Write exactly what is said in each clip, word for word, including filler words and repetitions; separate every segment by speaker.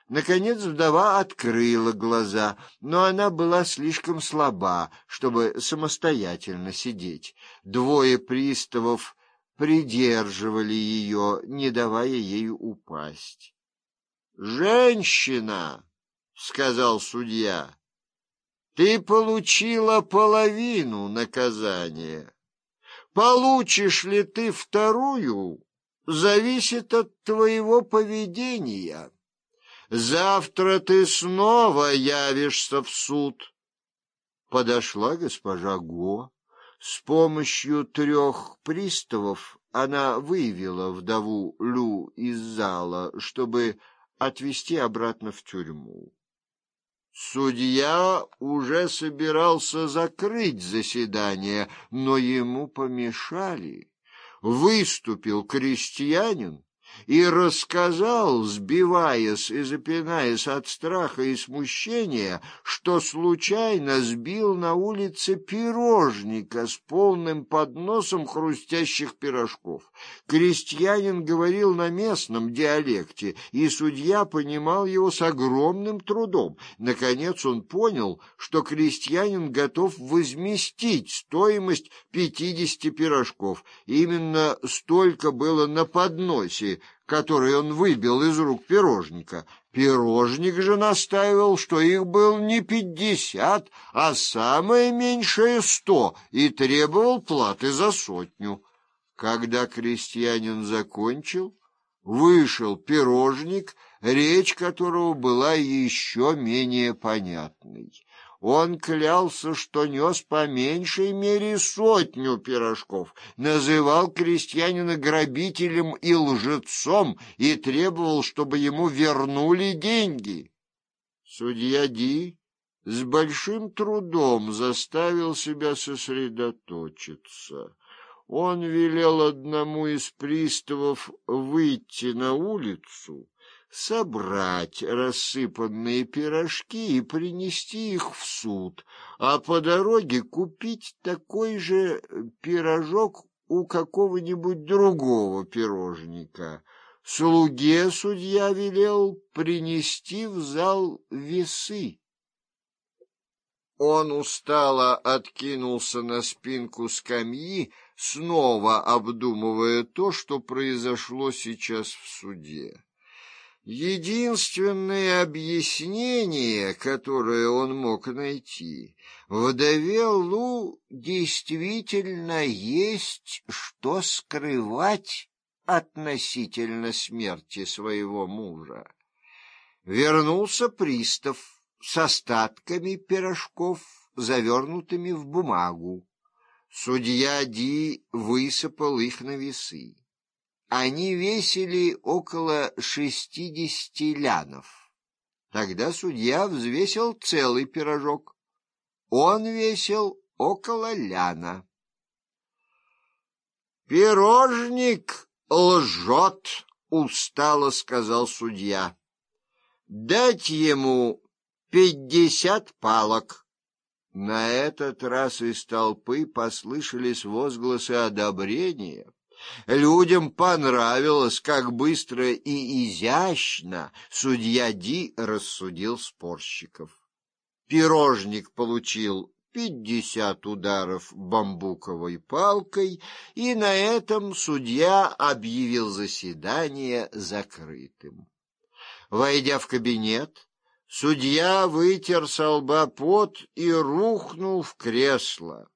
Speaker 1: Наконец вдова открыла глаза, но она была слишком слаба, чтобы самостоятельно сидеть. Двое приставов придерживали ее, не давая ей упасть. «Женщина!» — сказал судья. «Ты получила половину наказания. Получишь ли ты вторую, зависит от твоего поведения. Завтра ты снова явишься в суд». Подошла госпожа Го. С помощью трех приставов она вывела вдову Лю из зала, чтобы отвезти обратно в тюрьму. Судья уже собирался закрыть заседание, но ему помешали. Выступил крестьянин и рассказал, сбиваясь и запинаясь от страха и смущения, что случайно сбил на улице пирожника с полным подносом хрустящих пирожков. Крестьянин говорил на местном диалекте, и судья понимал его с огромным трудом. Наконец он понял, что крестьянин готов возместить стоимость пятидесяти пирожков. Именно столько было на подносе, который он выбил из рук пирожника. Пирожник же настаивал, что их было не пятьдесят, а самое меньшее сто, и требовал платы за сотню. Когда крестьянин закончил, вышел пирожник, речь которого была еще менее понятной. Он клялся, что нес по меньшей мере сотню пирожков, называл крестьянина грабителем и лжецом и требовал, чтобы ему вернули деньги. Судья Ди с большим трудом заставил себя сосредоточиться. Он велел одному из приставов выйти на улицу, собрать рассыпанные пирожки и принести их в суд, а по дороге купить такой же пирожок у какого-нибудь другого пирожника. Слуге судья велел принести в зал весы. Он устало откинулся на спинку скамьи, снова обдумывая то, что произошло сейчас в суде. Единственное объяснение, которое он мог найти: вдове Лу действительно есть что скрывать относительно смерти своего мужа. Вернулся пристав с остатками пирожков, завернутыми в бумагу. Судья Ди высыпал их на весы. Они весили около шестидесяти лянов. Тогда судья взвесил целый пирожок. Он весил около ляна. «Пирожник лжет», — устало сказал судья. «Дать ему пятьдесят палок». На этот раз из толпы послышались возгласы одобрения. Людям понравилось, как быстро и изящно судья Ди рассудил спорщиков. Пирожник получил пятьдесят ударов бамбуковой палкой, и на этом судья объявил заседание закрытым. Войдя в кабинет, судья вытер со лба пот и рухнул в кресло.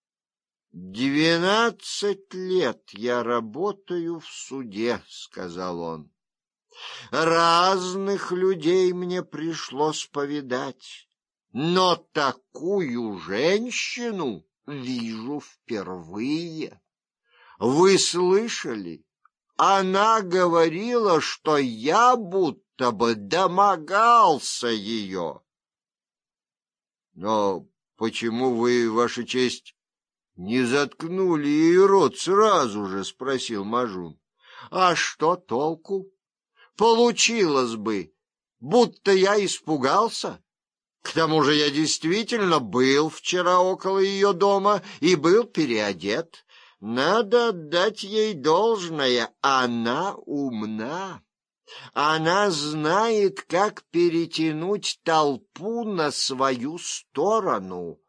Speaker 1: «Двенадцать лет я работаю в суде», — сказал он. «Разных людей мне пришлось повидать, но такую женщину вижу впервые. Вы слышали? Она говорила, что я будто бы домогался ее». «Но почему вы, Ваша честь, не заткнули ей рот сразу же?» — спросил Мажун. «А что толку? Получилось бы, будто я испугался. К тому же я действительно был вчера около ее дома и был переодет. Надо отдать ей должное, она умна. Она знает, как перетянуть толпу на свою сторону.